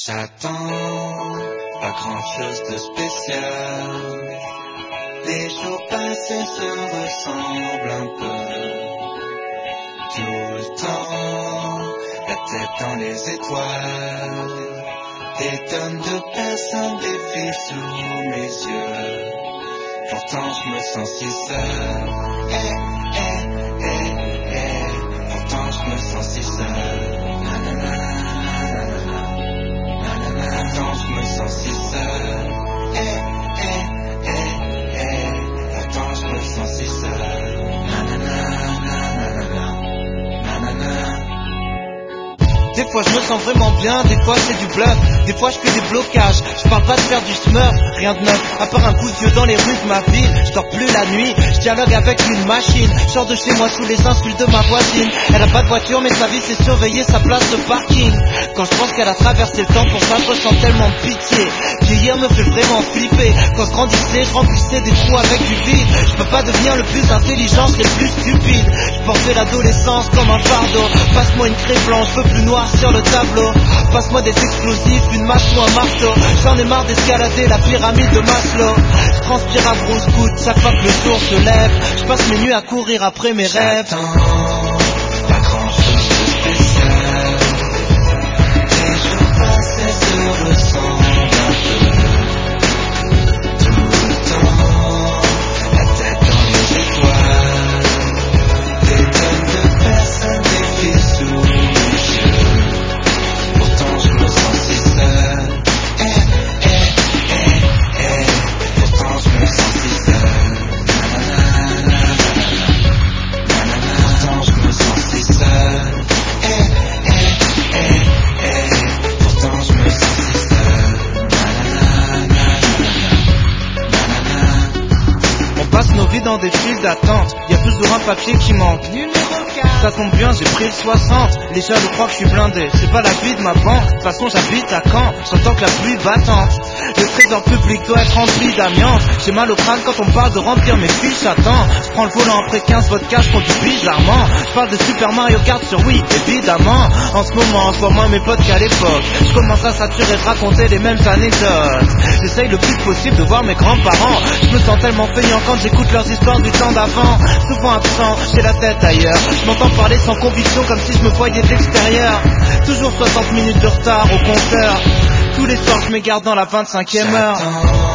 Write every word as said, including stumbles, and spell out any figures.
J'attends pas grand chose de spécial. Les jours passés se ressemblent un peu. Tout le temps, la tête dans les étoiles. Des tonnes de personnes défilent sous mes yeux. Pourtant je me sens si seul. Eh, eh, eh, eh. Pourtant je me sens si seul. Pourtant je me sens si seul. Eh, eh, eh, eh. Pourtant je me sens si seul. Des fois je me sens vraiment bien, des fois c'est du bluff. Des fois je fais des blocages, je parle pas de faire du smurf. Rien de neuf, à part un coup de vieux dans les rues de ma ville. Je dors plus la nuit, je dialogue avec une machine. Je sors de chez moi sous les insultes de ma voisine. Elle a pas de voiture mais sa vie c'est surveiller sa place de parking. Quand je pense qu'elle a traversé le temps, pour ça je ressens tellement de pitié. Vieillir me fait vraiment flipper. Quand je grandissais, je remplissais des trous avec du vide. Je peux pas devenir le plus intelligent, c'est le plus stupide. Je portais l'adolescence comme un fardeau. Passe-moi une craie blanche, je veux plus noir sur le tableau. Passe-moi des explosifs, une masse ou un marteau. J'en ai marre d'escalader la pyramide de Maslow. Je transpire à grosses gouttes chaque fois que le jour se lève. Je passe mes nuits à courir après mes rêves. J'attends pas grand chose de spécial. Les jours passés se ressemblent un peu. Tout le temps, la tête dans les étoiles. Des tonnes de personnes défilent sous mes yeux. Pourtant je me sens si seul. Eh, eh, eh, eh. Pourtant je me sens si seul. Pourtant je me sens si seul. Eh, eh, eh, eh. Pourtant je me sens si seul. On passe nos vies dans des files d'attente. Y'a toujours un papier qui manque. Ça tombe bien, j'ai pris le soixante. Les jaloux croient que je suis blindé. C'est pas la vie de ma banque. De toute façon j'habite à Caen. J'entends que la pluie battante. Le trésor public doit être rempli d'amiante. J'ai mal au crâne quand on parle de remplir mes fiches à temps. Je prends le volant après quinze vodka, je conduis bizarrement. Je parle de Super Mario Kart sur Wii, évidemment. En ce moment, je vois moins mes potes qu'à l'époque. Je commence à saturer de raconter les mêmes anecdotes. J'essaye le plus possible de voir mes grands-parents. Je me sens tellement feignant quand j'écoute leurs histoires du temps d'avant. Souvent absent, j'ai la tête ailleurs. Je m'entends parler sans conviction comme si je me voyais de l'extérieur. Toujours soixante minutes de retard au compteur. Tous les soirs je m'égare dans la vingt-cinquième heure.